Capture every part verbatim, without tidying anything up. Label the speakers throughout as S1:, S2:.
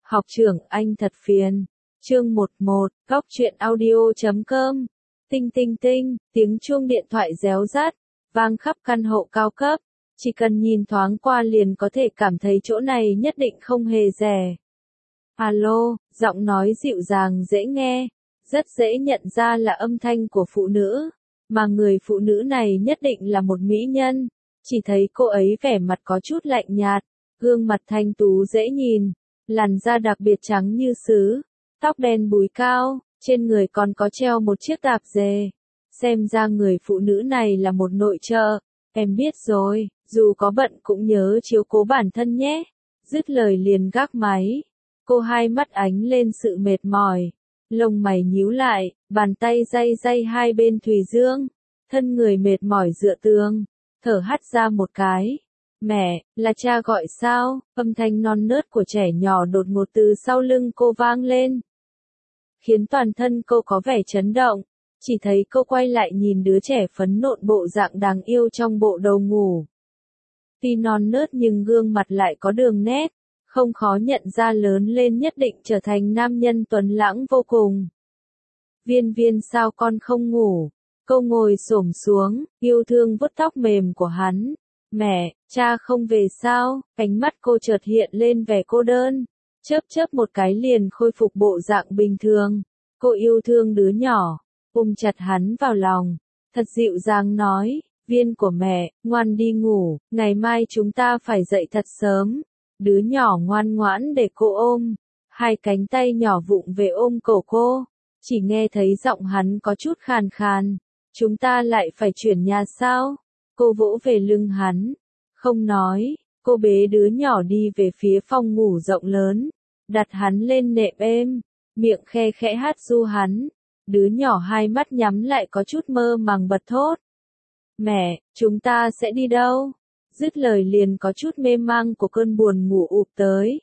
S1: Học trưởng anh thật phiền. Chương mười một, góc truyện audio chấm com. Tinh tinh tinh, tiếng chuông điện thoại réo rắt, vang khắp căn hộ cao cấp. Chỉ cần nhìn thoáng qua liền có thể cảm thấy chỗ này nhất định không hề rẻ. Alo, giọng nói dịu dàng dễ nghe, rất dễ nhận ra là âm thanh của phụ nữ, mà người phụ nữ này nhất định là một mỹ nhân. Chỉ thấy cô ấy vẻ mặt có chút lạnh nhạt, gương mặt thanh tú dễ nhìn, làn da đặc biệt trắng như sứ, tóc đen búi cao, trên người còn có treo một chiếc tạp dề. Xem ra người phụ nữ này là một nội trợ. Em biết rồi, dù có bận cũng nhớ chiếu cố bản thân nhé. Dứt lời liền gác máy. Cô hai mắt ánh lên sự mệt mỏi, lông mày nhíu lại, bàn tay day day hai bên thùy dương, thân người mệt mỏi dựa tường, thở hắt ra một cái. Mẹ, là cha gọi sao? Âm thanh non nớt của trẻ nhỏ đột ngột từ sau lưng cô vang lên, khiến toàn thân cô có vẻ chấn động. Chỉ thấy cô quay lại nhìn đứa trẻ phấn nộn bộ dạng đáng yêu trong bộ đồ ngủ. Tuy non nớt nhưng gương mặt lại có đường nét, không khó nhận ra lớn lên nhất định trở thành nam nhân tuấn lãng vô cùng. Viên viên sao con không ngủ? Cô ngồi xổm xuống, yêu thương vuốt tóc mềm của hắn. Mẹ, cha không về sao? Ánh mắt cô chợt hiện lên vẻ cô đơn, chớp chớp một cái liền khôi phục bộ dạng bình thường. Cô yêu thương đứa nhỏ, ôm chặt hắn vào lòng, thật dịu dàng nói, viên của mẹ, ngoan đi ngủ, ngày mai chúng ta phải dậy thật sớm. Đứa nhỏ ngoan ngoãn để cô ôm, hai cánh tay nhỏ vụng về ôm cổ cô, chỉ nghe thấy giọng hắn có chút khàn khàn, chúng ta lại phải chuyển nhà sao? Cô vỗ về lưng hắn, không nói, cô bế đứa nhỏ đi về phía phòng ngủ rộng lớn, đặt hắn lên nệm êm, miệng khe khẽ hát ru hắn. Đứa nhỏ hai mắt nhắm lại có chút mơ màng bật thốt. Mẹ, chúng ta sẽ đi đâu? Dứt lời liền có chút mê mang của cơn buồn ngủ ụp tới.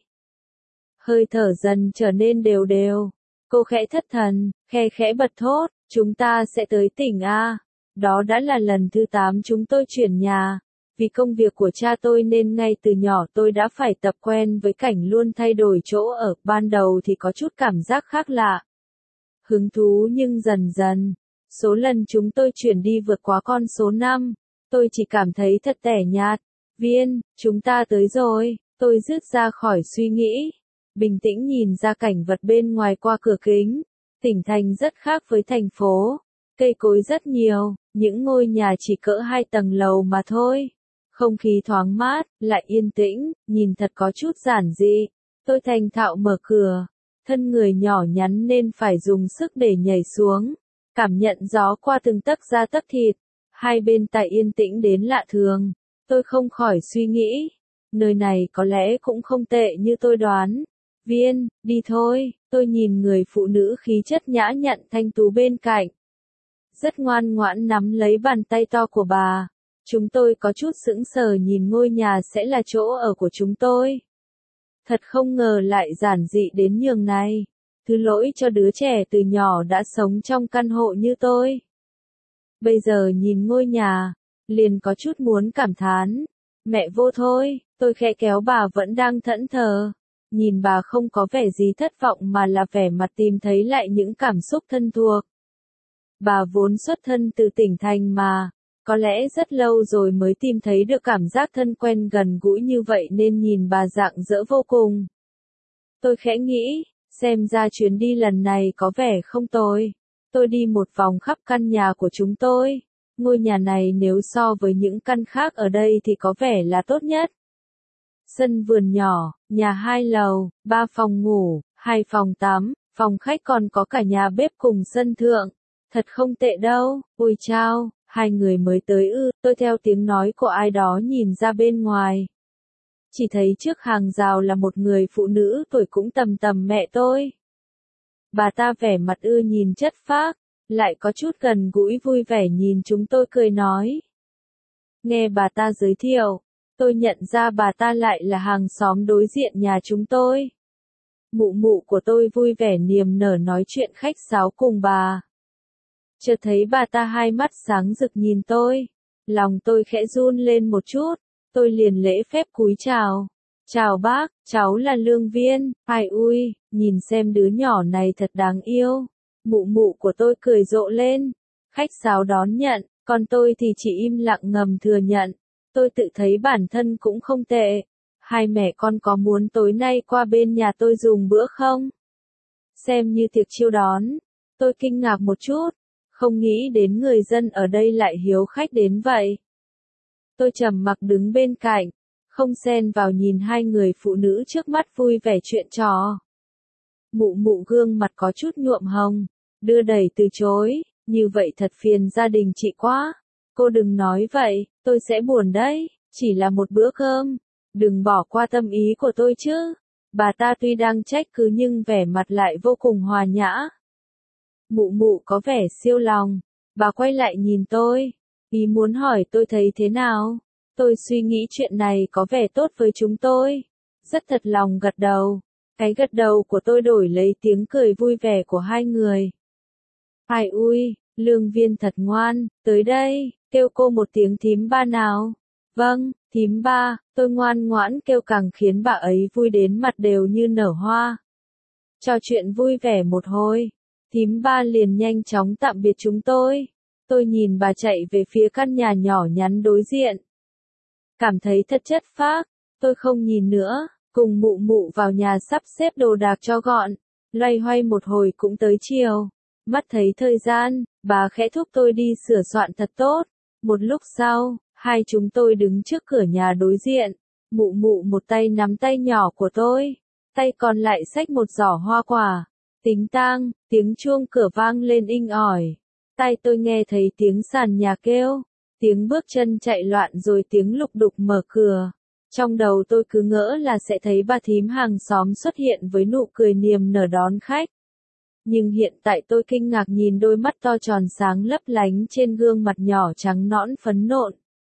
S1: Hơi thở dần trở nên đều đều. Cô khẽ thất thần, khe khẽ bật thốt, chúng ta sẽ tới tỉnh A. Đó đã là lần thứ tám chúng tôi chuyển nhà. Vì công việc của cha tôi nên ngay từ nhỏ tôi đã phải tập quen với cảnh luôn thay đổi chỗ ở. Ban đầu thì có chút cảm giác khác lạ, hứng thú, nhưng dần dần, số lần chúng tôi chuyển đi vượt quá con số năm, tôi chỉ cảm thấy thật tẻ nhạt. Viên, chúng ta tới rồi, tôi dứt ra khỏi suy nghĩ, bình tĩnh nhìn ra cảnh vật bên ngoài qua cửa kính. Tỉnh thành rất khác với thành phố, cây cối rất nhiều, những ngôi nhà chỉ cỡ hai tầng lầu mà thôi. Không khí thoáng mát, lại yên tĩnh, nhìn thật có chút giản dị. Tôi thành thạo mở cửa, thân người nhỏ nhắn nên phải dùng sức để nhảy xuống, cảm nhận gió qua từng tấc da tấc thịt. Hai bên tai yên tĩnh đến lạ thường, tôi không khỏi suy nghĩ, nơi này có lẽ cũng không tệ như tôi đoán. Viên, đi thôi, tôi nhìn người phụ nữ khí chất nhã nhặn thanh tú bên cạnh, rất ngoan ngoãn nắm lấy bàn tay to của bà. Chúng tôi có chút sững sờ nhìn ngôi nhà sẽ là chỗ ở của chúng tôi. Thật không ngờ lại giản dị đến nhường này. Thứ lỗi cho đứa trẻ từ nhỏ đã sống trong căn hộ như tôi. Bây giờ nhìn ngôi nhà, liền có chút muốn cảm thán. Mẹ vô thôi, tôi khẽ kéo bà vẫn đang thẫn thờ. Nhìn bà không có vẻ gì thất vọng mà là vẻ mặt tìm thấy lại những cảm xúc thân thuộc. Bà vốn xuất thân từ tỉnh thành mà, có lẽ rất lâu rồi mới tìm thấy được cảm giác thân quen gần gũi như vậy nên nhìn bà rạng rỡ vô cùng. Tôi khẽ nghĩ, xem ra chuyến đi lần này có vẻ không tồi. Tôi đi một vòng khắp căn nhà của chúng tôi. Ngôi nhà này nếu so với những căn khác ở đây thì có vẻ là tốt nhất. Sân vườn nhỏ, nhà hai lầu, ba phòng ngủ, hai phòng tắm, phòng khách còn có cả nhà bếp cùng sân thượng. Thật không tệ đâu. Ôi chao, hai người mới tới ư? Tôi theo tiếng nói của ai đó nhìn ra bên ngoài. Chỉ thấy trước hàng rào là một người phụ nữ tuổi cũng tầm tầm mẹ tôi. Bà ta vẻ mặt ưa nhìn chất phác, lại có chút gần gũi vui vẻ nhìn chúng tôi cười nói. Nghe bà ta giới thiệu, tôi nhận ra bà ta lại là hàng xóm đối diện nhà chúng tôi. Mụ mụ của tôi vui vẻ niềm nở nói chuyện khách sáo cùng bà. Chợt thấy bà ta hai mắt sáng rực nhìn tôi, lòng tôi khẽ run lên một chút, tôi liền lễ phép cúi chào. Chào bác, cháu là Lương Viên. Ai ui, nhìn xem đứa nhỏ này thật đáng yêu. Mụ mụ của tôi cười rộ lên. Khách sáo đón nhận, còn tôi thì chỉ im lặng ngầm thừa nhận. Tôi tự thấy bản thân cũng không tệ. Hai mẹ con có muốn tối nay qua bên nhà tôi dùng bữa không? Xem như tiệc chiêu đón. Tôi kinh ngạc một chút. Không nghĩ đến người dân ở đây lại hiếu khách đến vậy. Tôi trầm mặc đứng bên cạnh. Không xen vào nhìn hai người phụ nữ trước mắt vui vẻ chuyện trò. Mụ mụ gương mặt có chút nhuộm hồng. Đưa đẩy từ chối. Như vậy thật phiền gia đình chị quá. Cô đừng nói vậy, tôi sẽ buồn đấy. Chỉ là một bữa cơm. Đừng bỏ qua tâm ý của tôi chứ. Bà ta tuy đang trách cứ nhưng vẻ mặt lại vô cùng hòa nhã. Mụ mụ có vẻ siêu lòng. Bà quay lại nhìn tôi. Ý muốn hỏi tôi thấy thế nào. Tôi suy nghĩ chuyện này có vẻ tốt với chúng tôi. Rất thật lòng gật đầu. Cái gật đầu của tôi đổi lấy tiếng cười vui vẻ của hai người. Ai ui, Lương Viên thật ngoan, tới đây, kêu cô một tiếng thím ba nào. Vâng, thím ba, tôi ngoan ngoãn kêu càng khiến bà ấy vui đến mặt đều như nở hoa. Trò chuyện vui vẻ một hồi, thím ba liền nhanh chóng tạm biệt chúng tôi. Tôi nhìn bà chạy về phía căn nhà nhỏ nhắn đối diện. Cảm thấy thật chất phác, tôi không nhìn nữa, cùng mụ mụ vào nhà sắp xếp đồ đạc cho gọn. Loay hoay một hồi cũng tới chiều. Mắt thấy thời gian, bà khẽ thúc tôi đi sửa soạn thật tốt. Một lúc sau, hai chúng tôi đứng trước cửa nhà đối diện. Mụ mụ một tay nắm tay nhỏ của tôi, tay còn lại xách một giỏ hoa quả. Tính tang, tiếng chuông cửa vang lên inh ỏi. Tai tôi nghe thấy tiếng sàn nhà kêu, tiếng bước chân chạy loạn rồi tiếng lục đục mở cửa. Trong đầu tôi cứ ngỡ là sẽ thấy bà thím hàng xóm xuất hiện với nụ cười niềm nở đón khách. Nhưng hiện tại tôi kinh ngạc nhìn đôi mắt to tròn sáng lấp lánh trên gương mặt nhỏ trắng nõn phấn nộn.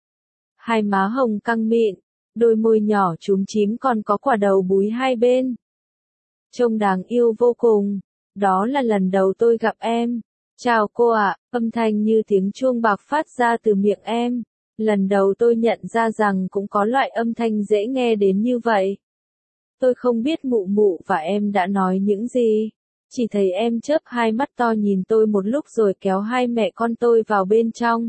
S1: Hai má hồng căng mịn, đôi môi nhỏ chúm chím còn có quả đầu búi hai bên. Trông đáng yêu vô cùng. Đó là lần đầu tôi gặp em. Chào cô ạ, âm thanh như tiếng chuông bạc phát ra từ miệng em. Lần đầu tôi nhận ra rằng cũng có loại âm thanh dễ nghe đến như vậy. Tôi không biết mụ mụ và em đã nói những gì. Chỉ thấy em chớp hai mắt to nhìn tôi một lúc rồi kéo hai mẹ con tôi vào bên trong.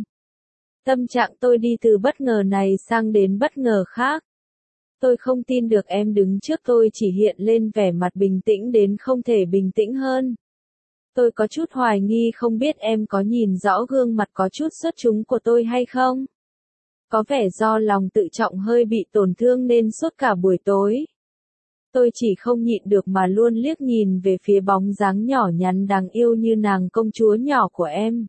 S1: Tâm trạng tôi đi từ bất ngờ này sang đến bất ngờ khác. Tôi không tin được em đứng trước tôi chỉ hiện lên vẻ mặt bình tĩnh đến không thể bình tĩnh hơn. Tôi có chút hoài nghi không biết em có nhìn rõ gương mặt có chút xuất chúng của tôi hay không. Có vẻ do lòng tự trọng hơi bị tổn thương nên suốt cả buổi tối. Tôi chỉ không nhịn được mà luôn liếc nhìn về phía bóng dáng nhỏ nhắn đáng yêu như nàng công chúa nhỏ của em.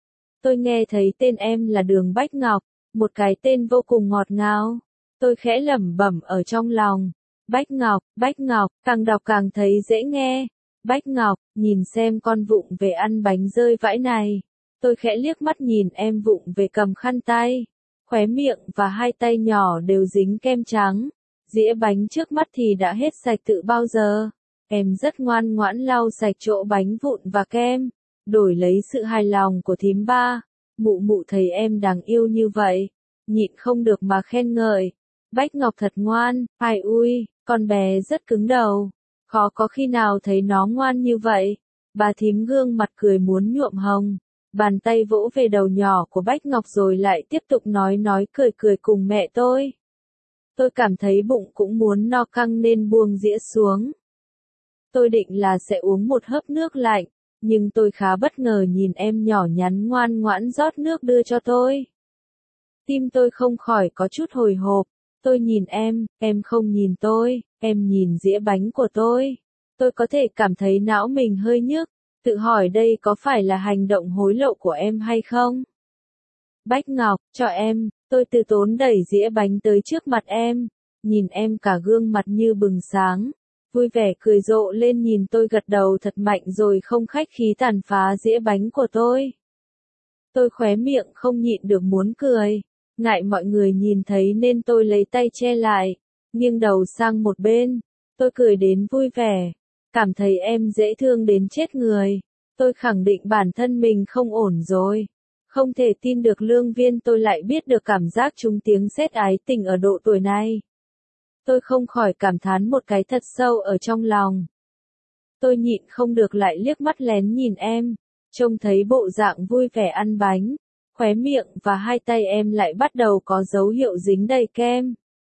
S1: Tôi nghe thấy tên em là Đường Bách Ngọc, một cái tên vô cùng ngọt ngào. Tôi khẽ lẩm bẩm ở trong lòng. Bách Ngọc, Bách Ngọc, càng đọc càng thấy dễ nghe. Bách Ngọc, nhìn xem con vụng về ăn bánh rơi vãi này. Tôi khẽ liếc mắt nhìn em vụng về cầm khăn tay. Khóe miệng và hai tay nhỏ đều dính kem trắng. Dĩa bánh trước mắt thì đã hết sạch tự bao giờ. Em rất ngoan ngoãn lau sạch chỗ bánh vụn và kem. Đổi lấy sự hài lòng của thím ba. Mụ mụ thấy em đáng yêu như vậy. Nhịn không được mà khen ngợi. Bách Ngọc thật ngoan, ai ui, con bé rất cứng đầu. Khó có khi nào thấy nó ngoan như vậy. Bà thím gương mặt cười muốn nhuộm hồng. Bàn tay vỗ về đầu nhỏ của Bách Ngọc rồi lại tiếp tục nói nói cười cười cùng mẹ tôi. Tôi cảm thấy bụng cũng muốn no căng nên buông dĩa xuống. Tôi định là sẽ uống một hớp nước lạnh, nhưng tôi khá bất ngờ nhìn em nhỏ nhắn ngoan ngoãn rót nước đưa cho tôi. Tim tôi không khỏi có chút hồi hộp. Tôi nhìn em, em không nhìn tôi, em nhìn dĩa bánh của tôi. Tôi có thể cảm thấy não mình hơi nhức, tự hỏi đây có phải là hành động hối lộ của em hay không? Bách Ngọc, cho em, tôi từ tốn đẩy dĩa bánh tới trước mặt em, nhìn em cả gương mặt như bừng sáng, vui vẻ cười rộ lên nhìn tôi gật đầu thật mạnh rồi không khách khí tàn phá dĩa bánh của tôi. Tôi khóe miệng không nhịn được muốn cười. Ngại mọi người nhìn thấy nên tôi lấy tay che lại, nghiêng đầu sang một bên. Tôi cười đến vui vẻ, cảm thấy em dễ thương đến chết người. Tôi khẳng định bản thân mình không ổn rồi. Không thể tin được Lương Viên tôi lại biết được cảm giác trúng tiếng sét ái tình ở độ tuổi này. Tôi không khỏi cảm thán một cái thật sâu ở trong lòng. Tôi nhịn không được lại liếc mắt lén nhìn em, trông thấy bộ dạng vui vẻ ăn bánh, khóe miệng và hai tay em lại bắt đầu có dấu hiệu dính đầy kem.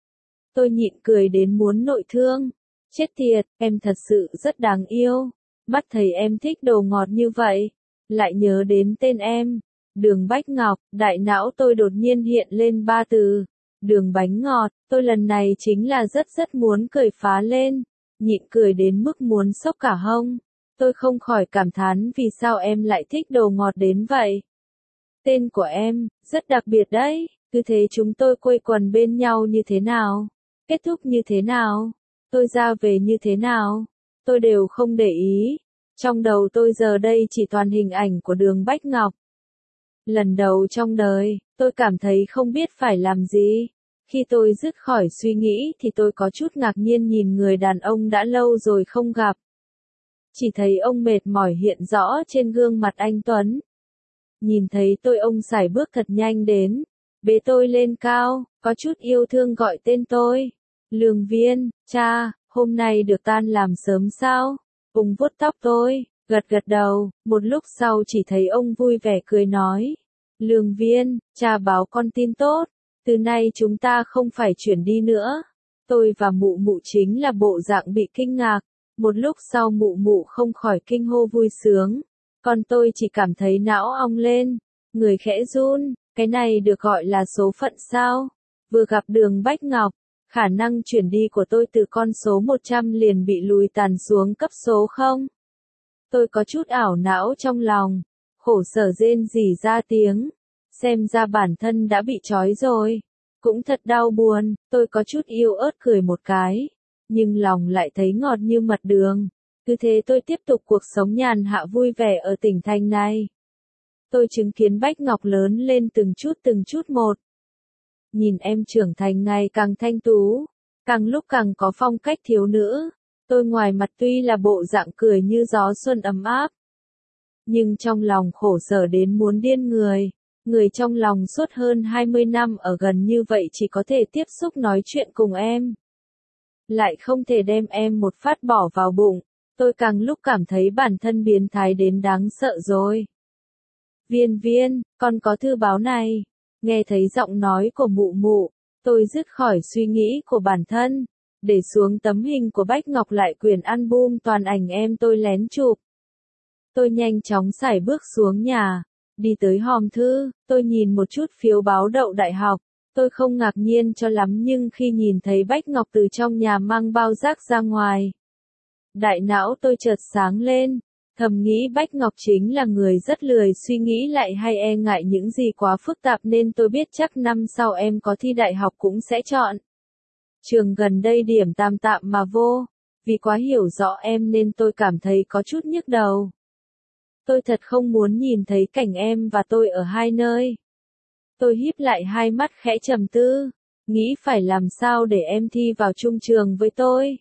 S1: Tôi nhịn cười đến muốn nội thương. Chết tiệt, em thật sự rất đáng yêu. Mắt thấy em thích đồ ngọt như vậy, lại nhớ đến tên em, Đường Bách Ngọc, đại não tôi đột nhiên hiện lên ba từ. Đường bánh ngọt, tôi lần này chính là rất rất muốn cười phá lên, nhịn cười đến mức muốn sốc cả hông. Tôi không khỏi cảm thán vì sao em lại thích đồ ngọt đến vậy. Tên của em, rất đặc biệt đấy, cứ thế chúng tôi quây quần bên nhau như thế nào, kết thúc như thế nào, tôi ra về như thế nào, tôi đều không để ý. Trong đầu tôi giờ đây chỉ toàn hình ảnh của Đường Bách Ngọc. Lần đầu trong đời, tôi cảm thấy không biết phải làm gì. Khi tôi dứt khỏi suy nghĩ thì tôi có chút ngạc nhiên nhìn người đàn ông đã lâu rồi không gặp. Chỉ thấy ông mệt mỏi hiện rõ trên gương mặt anh Tuấn. Nhìn thấy tôi ông sải bước thật nhanh đến, bế tôi lên cao, có chút yêu thương gọi tên tôi. Lương Viên, cha, hôm nay được tan làm sớm sao? Ông vuốt tóc tôi, gật gật đầu, một lúc sau chỉ thấy ông vui vẻ cười nói. Lương Viên, cha báo con tin tốt, từ nay chúng ta không phải chuyển đi nữa. Tôi và mụ mụ chính là bộ dạng bị kinh ngạc, một lúc sau mụ mụ không khỏi kinh hô vui sướng. Còn tôi chỉ cảm thấy não ong lên, người khẽ run, cái này được gọi là số phận sao? Vừa gặp Đường Bách Ngọc, khả năng chuyển đi của tôi từ con số một trăm liền bị lùi tàn xuống cấp số không. Tôi có chút ảo não trong lòng, khổ sở rên rỉ ra tiếng, xem ra bản thân đã bị trói rồi. Cũng thật đau buồn, tôi có chút yếu ớt cười một cái, nhưng lòng lại thấy ngọt như mật đường. Cứ thế tôi tiếp tục cuộc sống nhàn hạ vui vẻ ở tỉnh thành này. Tôi chứng kiến Bách Ngọc lớn lên từng chút từng chút một. Nhìn em trưởng thành ngày càng thanh tú, càng lúc càng có phong cách thiếu nữ. Tôi ngoài mặt tuy là bộ dạng cười như gió xuân ấm áp, nhưng trong lòng khổ sở đến muốn điên người. Người trong lòng suốt hơn hai mươi năm ở gần như vậy chỉ có thể tiếp xúc nói chuyện cùng em, lại không thể đem em một phát bỏ vào bụng. Tôi càng lúc cảm thấy bản thân biến thái đến đáng sợ rồi. Viên Viên, con có thư báo này. Nghe thấy giọng nói của mụ mụ, tôi dứt khỏi suy nghĩ của bản thân, để xuống tấm hình của Bách Ngọc lại quyển album toàn ảnh em tôi lén chụp. Tôi nhanh chóng sải bước xuống nhà, đi tới hòm thư, tôi nhìn một chút phiếu báo đậu đại học. Tôi không ngạc nhiên cho lắm nhưng khi nhìn thấy Bách Ngọc từ trong nhà mang bao rác ra ngoài, đại não tôi chợt sáng lên, thầm nghĩ Bách Ngọc chính là người rất lười suy nghĩ lại hay e ngại những gì quá phức tạp nên tôi biết chắc năm sau em có thi đại học cũng sẽ chọn trường gần đây điểm tạm tạm mà vô. Vì quá hiểu rõ em nên tôi cảm thấy có chút nhức đầu. Tôi thật không muốn nhìn thấy cảnh em và tôi ở hai nơi. Tôi híp lại hai mắt khẽ trầm tư, nghĩ phải làm sao để em thi vào chung trường với tôi.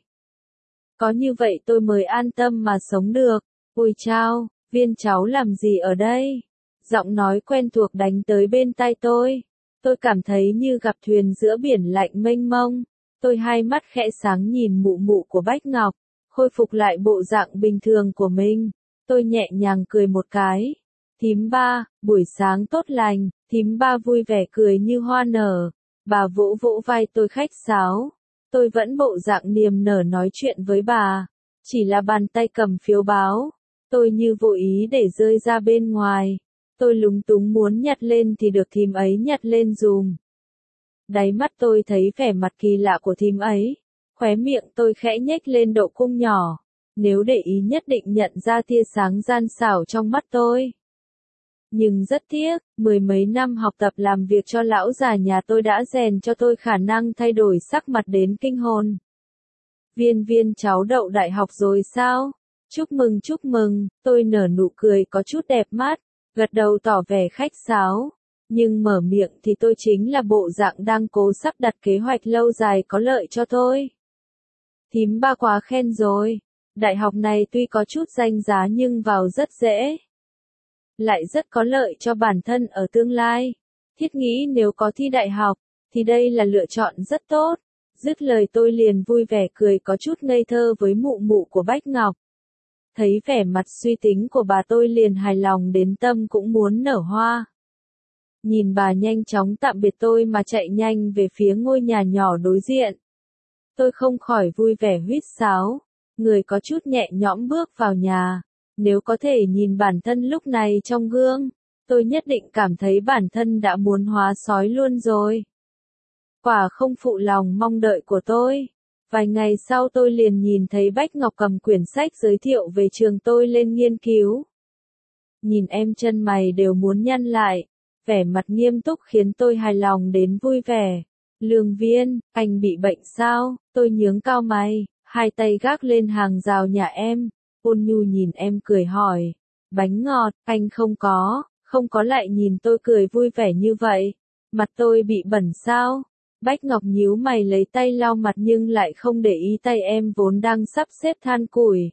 S1: Có như vậy tôi mới an tâm mà sống được. Ôi chao, Viên cháu làm gì ở đây? Giọng nói quen thuộc đánh tới bên tai tôi. Tôi cảm thấy như gặp thuyền giữa biển lạnh mênh mông. Tôi hai mắt khẽ sáng nhìn mụ mụ của Bách Ngọc, khôi phục lại bộ dạng bình thường của mình. Tôi nhẹ nhàng cười một cái. Thím ba, buổi sáng tốt lành. Thím ba vui vẻ cười như hoa nở. Bà vỗ vỗ vai tôi khách sáo. Tôi vẫn bộ dạng niềm nở nói chuyện với bà. Chỉ là bàn tay cầm phiếu báo. Tôi như vô ý để rơi ra bên ngoài. Tôi lúng túng muốn nhặt lên thì được thím ấy nhặt lên dùm. Đáy mắt tôi thấy vẻ mặt kỳ lạ của thím ấy. Khóe miệng tôi khẽ nhếch lên độ cung nhỏ. Nếu để ý nhất định nhận ra tia sáng gian xảo trong mắt tôi. Nhưng rất tiếc, mười mấy năm học tập làm việc cho lão già nhà tôi đã rèn cho tôi khả năng thay đổi sắc mặt đến kinh hồn. Viên Viên cháu đậu đại học rồi sao? Chúc mừng chúc mừng, tôi nở nụ cười có chút đẹp mắt, gật đầu tỏ vẻ khách sáo. Nhưng mở miệng thì tôi chính là bộ dạng đang cố sắp đặt kế hoạch lâu dài có lợi cho tôi. Thím ba quá khen rồi, đại học này tuy có chút danh giá nhưng vào rất dễ. Lại rất có lợi cho bản thân ở tương lai. Thiết nghĩ nếu có thi đại học, thì đây là lựa chọn rất tốt. Dứt lời tôi liền vui vẻ cười có chút ngây thơ với mụ mụ của Bách Ngọc. Thấy vẻ mặt suy tính của bà tôi liền hài lòng đến tâm cũng muốn nở hoa. Nhìn bà nhanh chóng tạm biệt tôi mà chạy nhanh về phía ngôi nhà nhỏ đối diện. Tôi không khỏi vui vẻ huýt sáo, người có chút nhẹ nhõm bước vào nhà. Nếu có thể nhìn bản thân lúc này trong gương, tôi nhất định cảm thấy bản thân đã muốn hóa sói luôn rồi. Quả không phụ lòng mong đợi của tôi. Vài ngày sau tôi liền nhìn thấy Bách Ngọc cầm quyển sách giới thiệu về trường tôi lên nghiên cứu. Nhìn em chân mày đều muốn nhăn lại, vẻ mặt nghiêm túc khiến tôi hài lòng đến vui vẻ. Lương Viên, anh bị bệnh sao? Tôi nhướng cao mày, hai tay gác lên hàng rào nhà em. Ôn nhu nhìn em cười hỏi. Bánh ngọt, anh không có, không có lại nhìn tôi cười vui vẻ như vậy. Mặt tôi bị bẩn sao? Bách Ngọc nhíu mày lấy tay lau mặt nhưng lại không để ý tay em vốn đang sắp xếp than củi.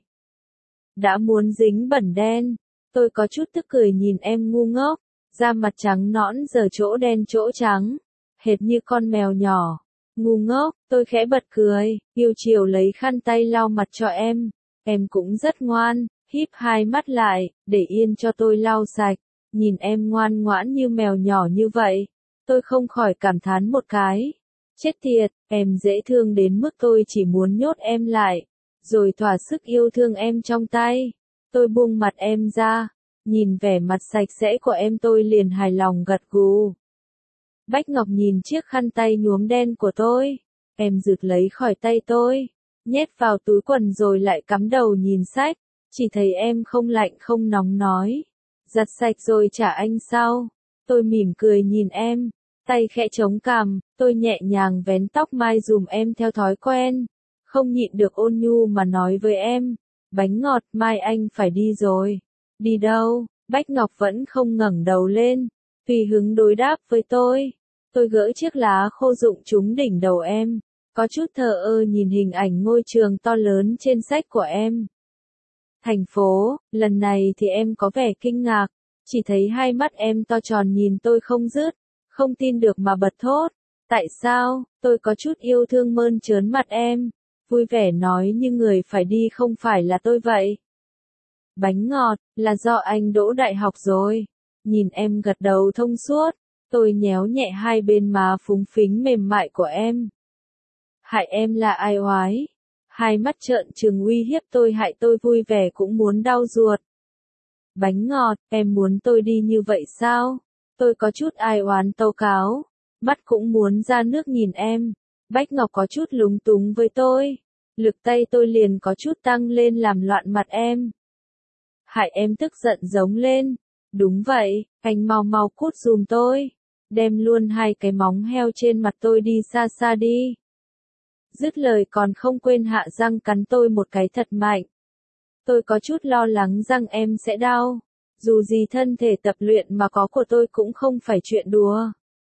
S1: Đã muốn dính bẩn đen. Tôi có chút tức cười nhìn em ngu ngốc, da mặt trắng nõn giờ chỗ đen chỗ trắng, hệt như con mèo nhỏ. Ngu ngốc, tôi khẽ bật cười, yêu chiều lấy khăn tay lau mặt cho em. Em cũng rất ngoan, híp hai mắt lại, để yên cho tôi lau sạch. Nhìn em ngoan ngoãn như mèo nhỏ như vậy, tôi không khỏi cảm thán một cái. Chết tiệt, em dễ thương đến mức tôi chỉ muốn nhốt em lại, rồi thỏa sức yêu thương em trong tay. Tôi buông mặt em ra, nhìn vẻ mặt sạch sẽ của em tôi liền hài lòng gật gù. Bách Ngọc nhìn chiếc khăn tay nhuốm đen của tôi, em rụt lấy khỏi tay tôi, nhét vào túi quần rồi lại cắm đầu nhìn sách, chỉ thấy em không lạnh không nóng nói. Giặt sạch rồi trả anh sau. Tôi mỉm cười nhìn em, tay khẽ chống cằm, tôi nhẹ nhàng vén tóc mai dùm em theo thói quen, không nhịn được ôn nhu mà nói với em, bánh ngọt mai anh phải đi rồi. Đi đâu? Bách Ngọc vẫn không ngẩng đầu lên, tùy hứng đối đáp với tôi. Tôi gỡ chiếc lá khô rụng trúng đỉnh đầu em, có chút thờ ơ nhìn hình ảnh ngôi trường to lớn trên sách của em. Thành phố, lần này thì em có vẻ kinh ngạc, chỉ thấy hai mắt em to tròn nhìn tôi không dứt, không tin được mà bật thốt. Tại sao? Tôi có chút yêu thương mơn trớn mặt em, vui vẻ nói như người phải đi không phải là tôi vậy. Bánh ngọt, là do anh đỗ đại học rồi. Nhìn em gật đầu thông suốt, tôi nhéo nhẹ hai bên má phúng phính mềm mại của em. Hại em là ai oái? Hai mắt trợn trừng uy hiếp tôi hại tôi vui vẻ cũng muốn đau ruột. Bánh ngọt, em muốn tôi đi như vậy sao? Tôi có chút ai oán tâu cáo, mắt cũng muốn ra nước nhìn em. Bách Ngọc có chút lúng túng với tôi, lực tay tôi liền có chút tăng lên làm loạn mặt em. Hại em tức giận giống lên. Đúng vậy, anh mau mau cút dùm tôi. Đem luôn hai cái móng heo trên mặt tôi đi xa xa đi. Dứt lời còn không quên hạ răng cắn tôi một cái thật mạnh. Tôi có chút lo lắng răng em sẽ đau. Dù gì thân thể tập luyện mà có của tôi cũng không phải chuyện đùa.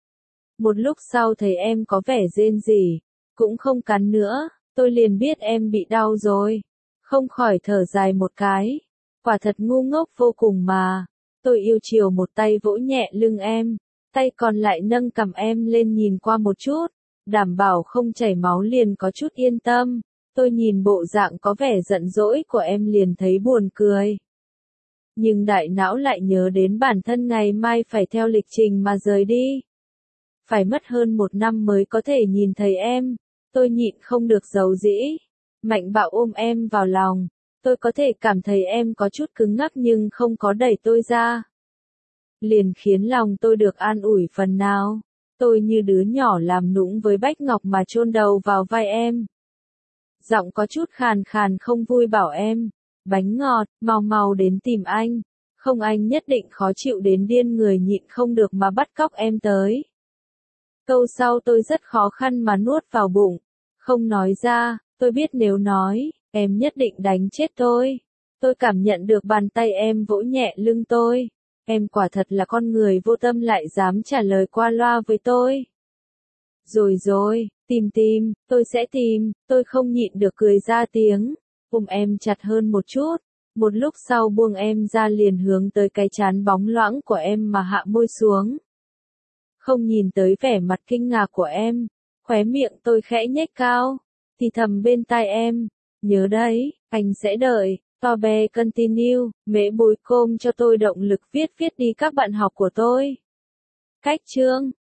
S1: Một lúc sau thấy em có vẻ rên rỉ, cũng không cắn nữa, tôi liền biết em bị đau rồi. Không khỏi thở dài một cái. Quả thật ngu ngốc vô cùng mà. Tôi yêu chiều một tay vỗ nhẹ lưng em, tay còn lại nâng cằm em lên nhìn qua một chút, đảm bảo không chảy máu liền có chút yên tâm. Tôi nhìn bộ dạng có vẻ giận dỗi của em liền thấy buồn cười. Nhưng đại não lại nhớ đến bản thân ngày mai phải theo lịch trình mà rời đi. Phải mất hơn một năm mới có thể nhìn thấy em. Tôi nhịn không được giấu dĩ. Mạnh bạo ôm em vào lòng. Tôi có thể cảm thấy em có chút cứng ngắc nhưng không có đẩy tôi ra. Liền khiến lòng tôi được an ủi phần nào. Tôi như đứa nhỏ làm nũng với Bách Ngọc mà chôn đầu vào vai em. Giọng có chút khàn khàn không vui bảo em. Bánh ngọt, mau mau đến tìm anh. Không anh nhất định khó chịu đến điên người nhịn không được mà bắt cóc em tới. Câu sau tôi rất khó khăn mà nuốt vào bụng. Không nói ra, tôi biết nếu nói, em nhất định đánh chết tôi. Tôi cảm nhận được bàn tay em vỗ nhẹ lưng tôi. Em quả thật là con người vô tâm lại dám trả lời qua loa với tôi. Rồi rồi, tìm tìm, tôi sẽ tìm, tôi không nhịn được cười ra tiếng. Ôm em chặt hơn một chút. Một lúc sau buông em ra liền hướng tới cái trán bóng loãng của em mà hạ môi xuống. Không nhìn tới vẻ mặt kinh ngạc của em. Khóe miệng tôi khẽ nhếch cao, thì thầm bên tai em, nhớ đấy, anh sẽ đợi. Tobe continue, mễ bối côm cho tôi động lực viết viết đi các bạn học của tôi. Cách chương